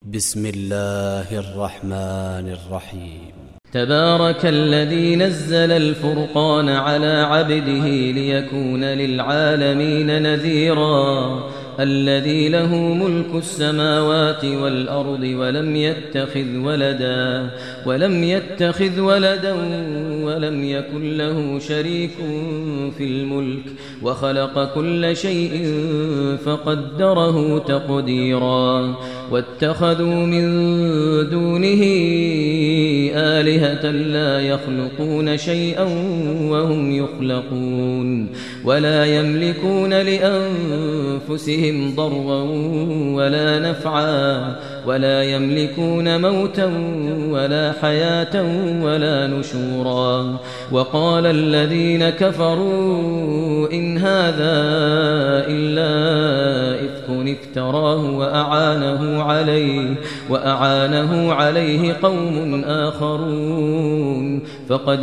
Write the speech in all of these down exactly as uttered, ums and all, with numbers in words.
بسم الله الرحمن الرحيم. تبارك الذي نزل الفرقان على عبده ليكون للعالمين نذيرا الذي له ملك السماوات والأرض ولم يتخذ ولدا ولم يتخذ ولدا ولم يكن له شريك في الملك وخلق كل شيء فقدره تقديرا واتخذوا من دونه آلهة لا يخلقون شيئا وهم يخلقون ولا يملكون لأنفسهم ضرا ولا نفعا ولا يملكون موتا ولا حياة ولا نشورا وقال الذين كفروا إن هذا إلا إفك افتراه وأعانه عليه وأعانه عليه قوم آخرون فقد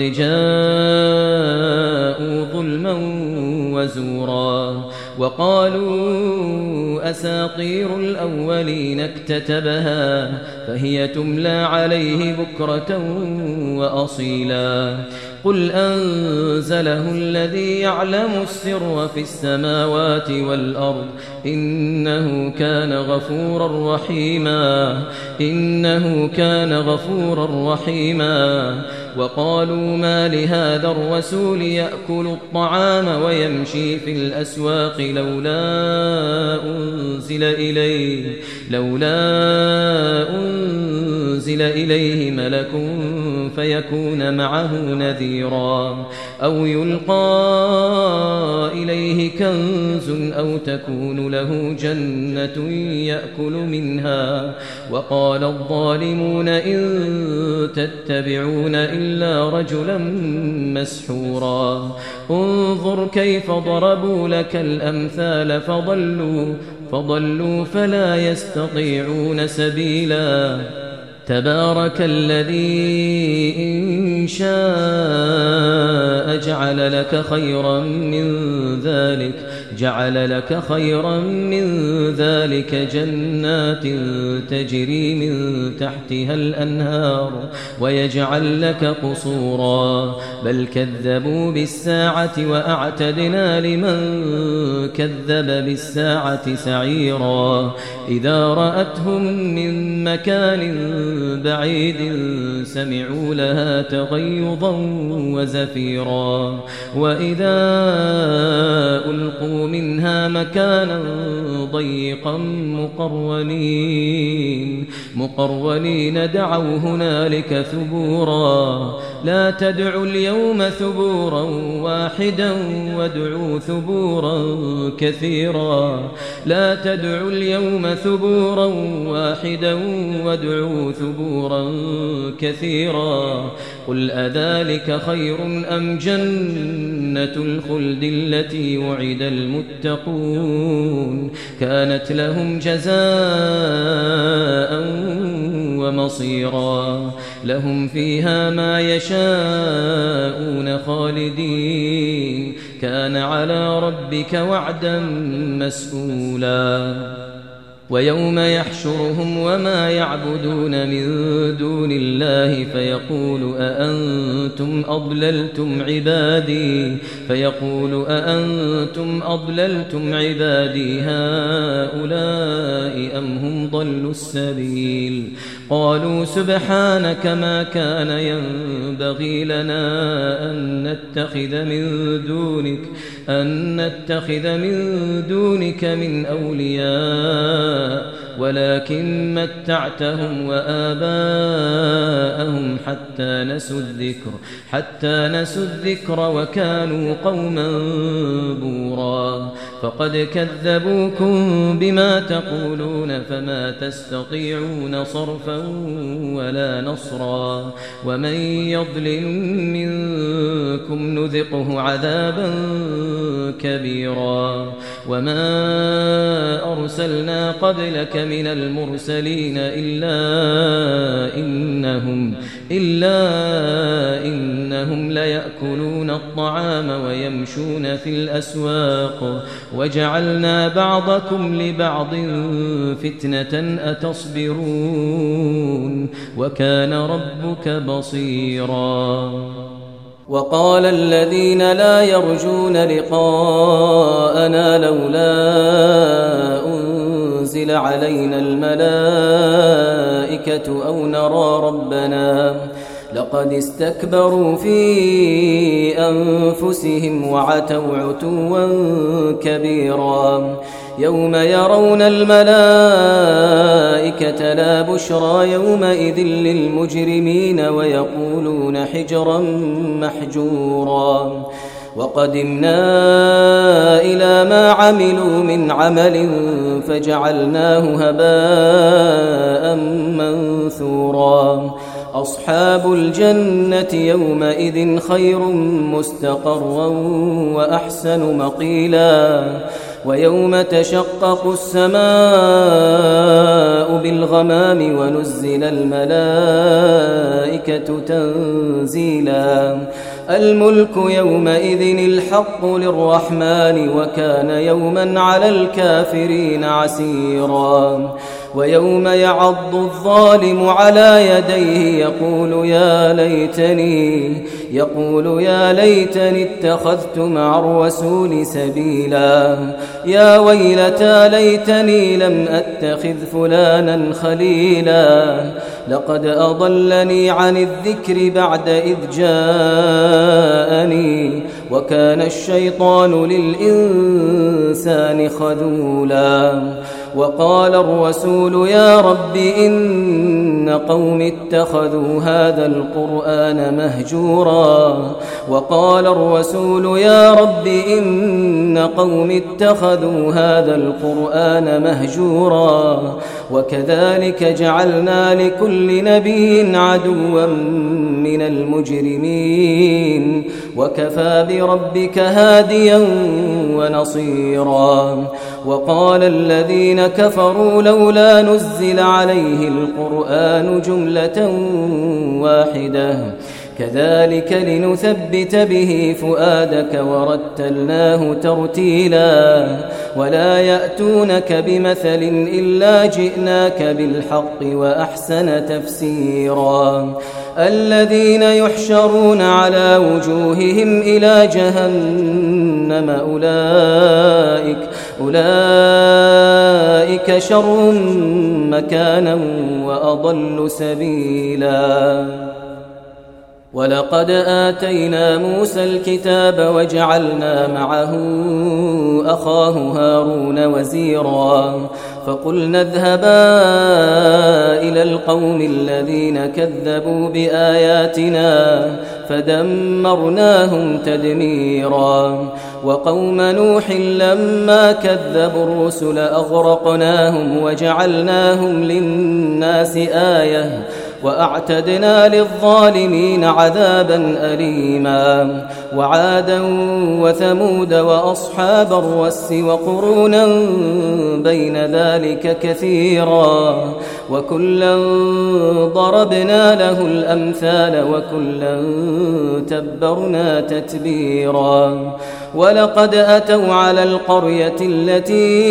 جاءوا ظلما وزورا وقالوا أساطير الأولين اكتتبها فهي تملى عليه بكرة وأصيلا قل أنزله الذي يعلم السر في السماوات والأرض إنه كان غفورا رحيما إنه كان غفورا رحيما وقالوا ما لهذا الرسول يأكل الطعام ويمشي في الأسواق لولا أنزل إليه لولا أنزل إليه ملك فيكون معه نذيرا أو يلقى إليه كنز أو تكون له جنة يأكل منها وقال الظالمون إن تتبعون إلا رجلا مسحورا انظر كيف ضربوا لك الأمثال فضلوا فضلوا فلا يستطيعون سبيلا تبارك الذي إن شاء جعل لك خيرا من ذلك جعل لك خيرا من ذلك جنات تجري من تحتها الأنهار ويجعل لك قصورا بل كذبوا بالساعة وأعتدنا لمن كذب بالساعة سعيرا إذا رأتهم من مكان بعيد سمعوا لها تغيظا وزفيرا وإذا ألقوا منها مكانا ضيقا مقرونين مقرونين دعوا هنالك ثبورا لا تدعوا اليوم ثبورا واحدا وادعوا ثبورا كثيرا لا تدعوا اليوم ثبورا واحدا وادعوا ثبورا كثيرا قل أذلك خير أم جنة الخلد التي وعد المتقون كانت لهم جزاء ومصيرا لهم فيها ما يشاءون خالدين كان على ربك وعدا مسئولا ويوم يحشرهم وما يعبدون من دون الله فيقول أأنتم أضللتم عبادي فيقول أأنتم أضللتم عبادي هؤلاء أم هم ضلوا السبيل قالوا سبحانك ما كان ينبغي لنا أن نتخذ من دونك أن نتخذ من دونك من أولياء ولكن متعتهم وآباءهم حتى نسوا الذكر حتى نسوا الذكر وكانوا قوما بورا فقد كذبوكم بما تقولون فما تستطيعون صرفا ولا نصرا ومن يظلم منكم نذقه عذابا كبيرا وما أرسلنا قبلك من المرسلين إلا إنهم إلا إنهم ليأكلون الطعام ويمشون في الأسواق وجعلنا بعضكم لبعض فتنة أتصبرون وكان ربك بصيرا وقال الذين لا يرجون لقاءنا لولا أنزل علينا الملائكة أو نرى ربنا لقد استكبروا في أنفسهم وعتوا عتوا كبيرا يوم يرون الملائكة لا بشرى يومئذ للمجرمين ويقولون حجرا محجورا وقدمنا إلى ما عملوا من عمل فجعلناه هباء منثورا أصحاب الجنة يومئذ خير مستقرا وأحسن مقيلا ويوم تشقق السماء بالغمام ونزل الملائكة تنزيلا الملك يومئذ الحق للرحمن وكان يوما على الكافرين عسيرا ويوم يعض الظالم على يديه يقول يا ليتني يقول يا ليتني اتخذت مع الرسول سبيلا يا ويلتى ليتني لم أتخذ فلانا خليلا لقد أضلني عن الذكر بعد إذ جاءني وكان الشيطان للإنسان خذولا وقال الرسول يا رب إن قوم اتخذوا هذا القرآن مهجورا وقال الرسول يا رب إن قوم اتخذوا هذا القرآن مهجورا وكذلك جعلنا لكل نبي عدوا من المجرمين وكفى بربك هاديا ونصيرا وقال الذين كفروا لولا نزل عليه القرآن جملة واحدة كذلك لنثبت به فؤادك ورتلناه ترتيلا ولا يأتونك بمثل إلا جئناك بالحق وأحسن تفسيرا الذين يحشرون على وجوههم إلى جهنم أولئك أولئك شر مكانا وأضل سبيلا ولقد آتينا موسى الكتاب وجعلنا معه أخاه هارون وزيرا فقلنا اذهبا إلى القوم الذين كذبوا بآياتنا فدمرناهم تدميرا وقوم نوح لما كذبوا الرسل أغرقناهم وجعلناهم للناس آية وأعتدنا للظالمين عذابا أليما وعادا وثمود وأصحاب الرس وقرونا بين ذلك كثيرا وكلا ضربنا له الأمثال وكلا تبرنا تتبيرا ولقد أتوا على القرية التي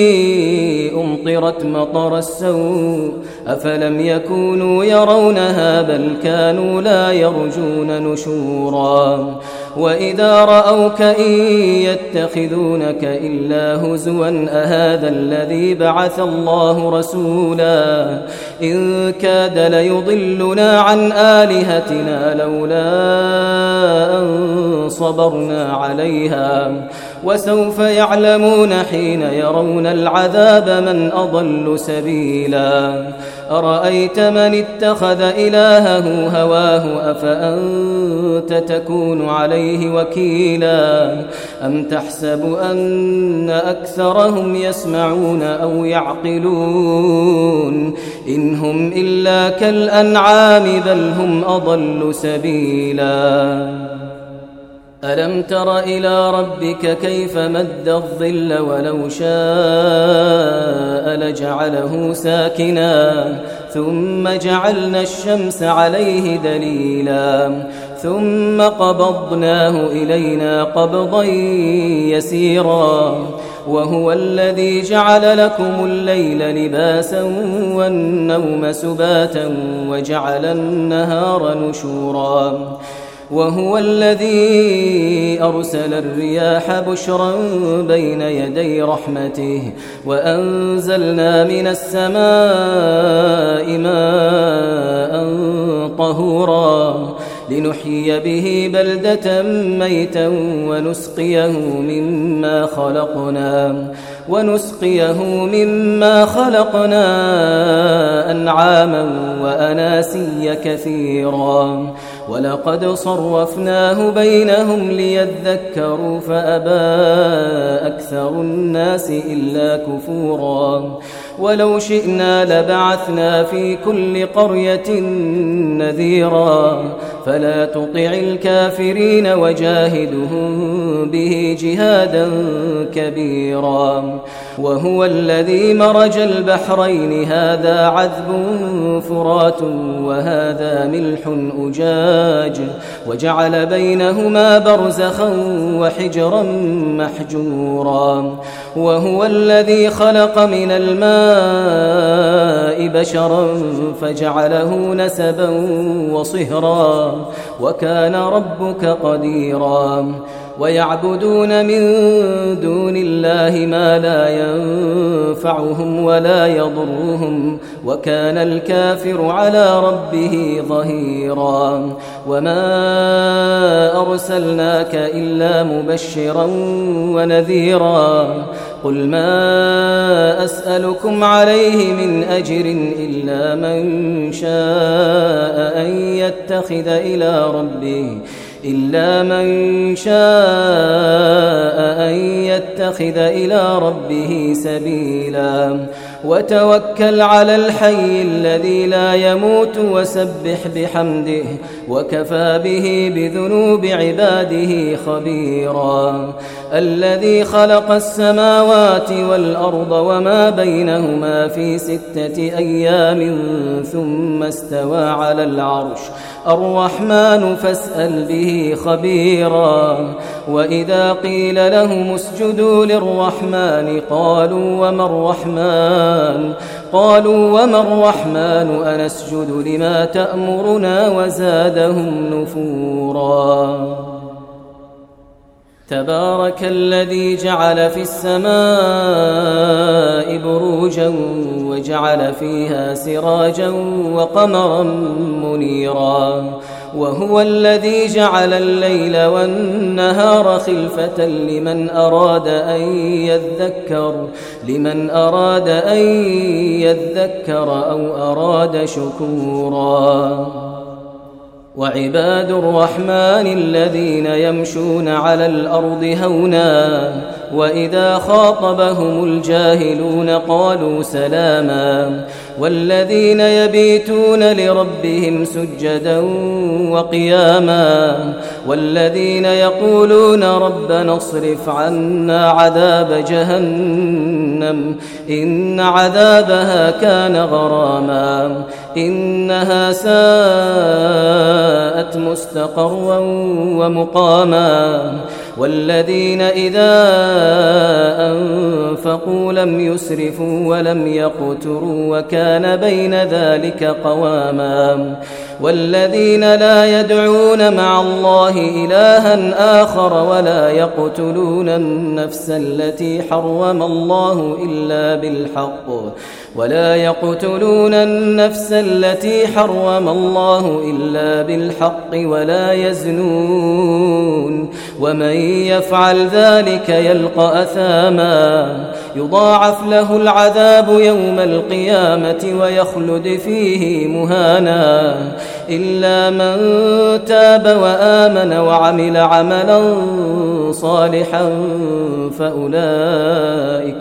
أمطرت مطر السوء أفلم يكونوا يرونها بل كانوا لا يرجون نشورا وإذا رأوك إن يتخذونك إلا هزوا أهذا الذي بعث الله رسولا إن كاد ليضلنا عن آلهتنا لولا أن صبرنا عليها وسوف يعلمون حين يرون العذاب من أضل سبيلا أرأيت من اتخذ إلهه هواه أفأنت تكون عليه وكيلا أم تحسب أن أكثرهم يسمعون أو يعقلون إن هم إلا كالأنعام بل هم أضل سبيلا ألم تر إلى ربك كيف مد الظل ولو شاء لجعله ساكنا ثم جعلنا الشمس عليه دليلا ثم قبضناه إلينا قبضا يسيرا وهو الذي جعل لكم الليل لباسا والنوم سباتا وجعل النهار نشورا وهو الذي أرسل الرياح بشرا بين يدي رحمته وأنزلنا من السماء ماء طهورا لنحيي به بلدة ميتا ونسقيه مما خلقنا ونسقيه مما خلقنا أنعاما وأناسيا كثيرا ولقد صرفناه بينهم ليذكروا فأبى أكثر الناس إلا كفورا ولو شئنا لبعثنا في كل قرية نذيرا فلا تطع الكافرين وجاهدهم به جهادا كبيرا وهو الذي مرج البحرين هذا عذب فرات وهذا ملح أجاج وجعل بينهما برزخا وحجرا محجورا وهو الذي خلق من الماء بشرا فجعله نسبا وصهرا وكان ربك قديرا ويعبدون من دون الله ما لا ينفعهم ولا يضرهم وكان الكافر على ربه ظهيرا وما أرسلناك إلا مبشرا ونذيرا قل ما أسألكم عليه من أجر إلا من شاء أن يتخذ إلى ربه إلا من شاء أن يتخذ إلى ربه سبيلا وتوكل على الحي الذي لا يموت وسبح بحمده وكفى به بذنوب عباده خبيرا الذي خلق السماوات والأرض وما بينهما في ستة أيام ثم استوى على العرش الرحمن فاسأل به خبيرا وإذا قيل لهم اسجدوا للرحمن قالوا وما الرحمن قالوا وما الرحمن أنسجد لما تأمرنا وزادهم نفورا تبارك الذي جعل في السماء بروجا وجعل فيها سراجا وقمرا منيرا وهو الذي جعل الليل والنهار خلفة لمن أراد أن يذكر لمن أراد أن يذكر أو أراد شكورا وعباد الرحمن الذين يمشون على الأرض هونا وإذا خاطبهم الجاهلون قالوا سلاما والذين يبيتون لربهم سجدا وقياما والذين يقولون ربنا اصرف عنا عذاب جهنم إن عذابها كان غراما إنها ساءت مستقرا ومقاما والذين إذا أنفقوا لم يسرفوا ولم يقتروا وكان بين ذلك قواما والذين لا يدعون مع الله إلها آخر ولا يقتلون النفس التي حرم الله إلا بالحق ولا يقتلون النفس التي حرم الله إلا بالحق ولا يزنون ومن يفعل ذلك يلقى أثاما يضاعف له العذاب يوم القيامة ويخلد فيه مهانا إلا من تاب وآمن وعمل عملا صالحا فأولئك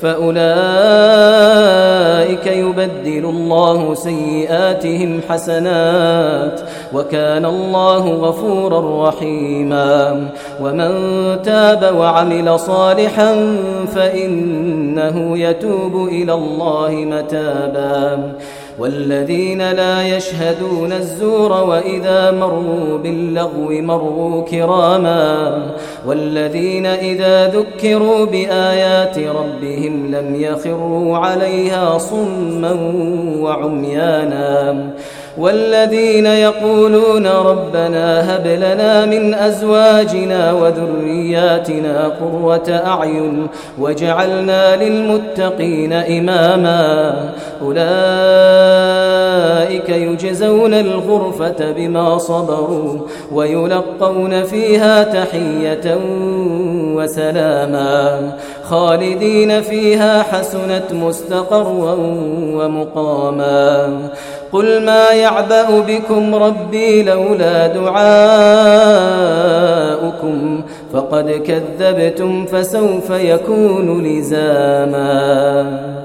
فأولئك يبدل الله سيئاتهم حسنات وكان الله غفورا رحيما ومن تاب وعمل صالحا فإنه يتوب إلى الله متابا والذين لا يشهدون الزور وإذا مروا باللغو مروا كراما والذين إذا ذكروا بآيات ربهم لم يخروا عليها صما وعميانا والذين يقولون ربنا هب لنا من أزواجنا وذرياتنا قرة أعين واجعلنا للمتقين إماما أولئك يجزون الغرفة بما صبروا ويلقون فيها تحية وسلاما خالدين فيها حسنت مستقرا ومقاما قل ما يعبأ بكم ربي لولا دعاؤكم فقد كذبتم فسوف يكون لزاما.